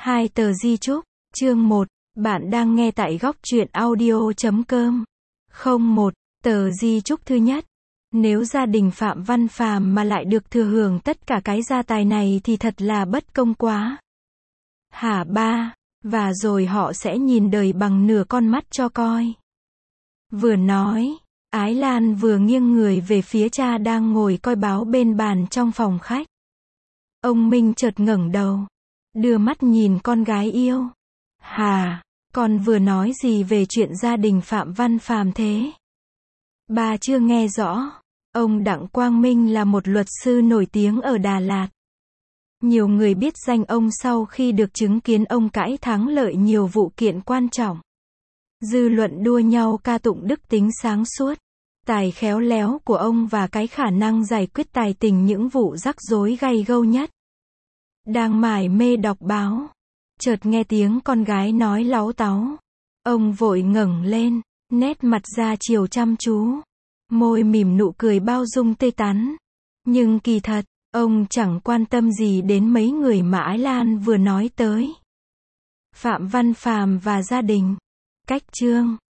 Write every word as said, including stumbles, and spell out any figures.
Hai tờ di chúc, chương một, bạn đang nghe tại góc truyện audio chấm com. Không một, tờ di chúc thứ nhất. Nếu gia đình Phạm Văn Phàm mà lại được thừa hưởng tất cả cái gia tài này thì thật là bất công quá. Hả ba, và rồi họ sẽ nhìn đời bằng nửa con mắt cho coi. Vừa nói, Ái Lan vừa nghiêng người về phía cha đang ngồi coi báo bên bàn trong phòng khách. Ông Minh chợt ngẩng đầu, đưa mắt nhìn con gái yêu. Hà, con vừa nói gì về chuyện gia đình Phạm Văn Phàm thế? Bà chưa nghe rõ. Ông Đặng Quang Minh là một luật sư nổi tiếng ở Đà Lạt. Nhiều người biết danh ông sau khi được chứng kiến ông cãi thắng lợi nhiều vụ kiện quan trọng. Dư luận đua nhau ca tụng đức tính sáng suốt, tài khéo léo của ông và cái khả năng giải quyết tài tình những vụ rắc rối gay gâu nhất. Đang mải mê đọc báo, chợt nghe tiếng con gái nói láu táu. Ông vội ngẩng lên, nét mặt ra chiều chăm chú, môi mỉm nụ cười bao dung tươi tắn. Nhưng kỳ thật, ông chẳng quan tâm gì đến mấy người mà Ái Lan vừa nói tới. Phạm Văn Phàm và gia đình. Cách chương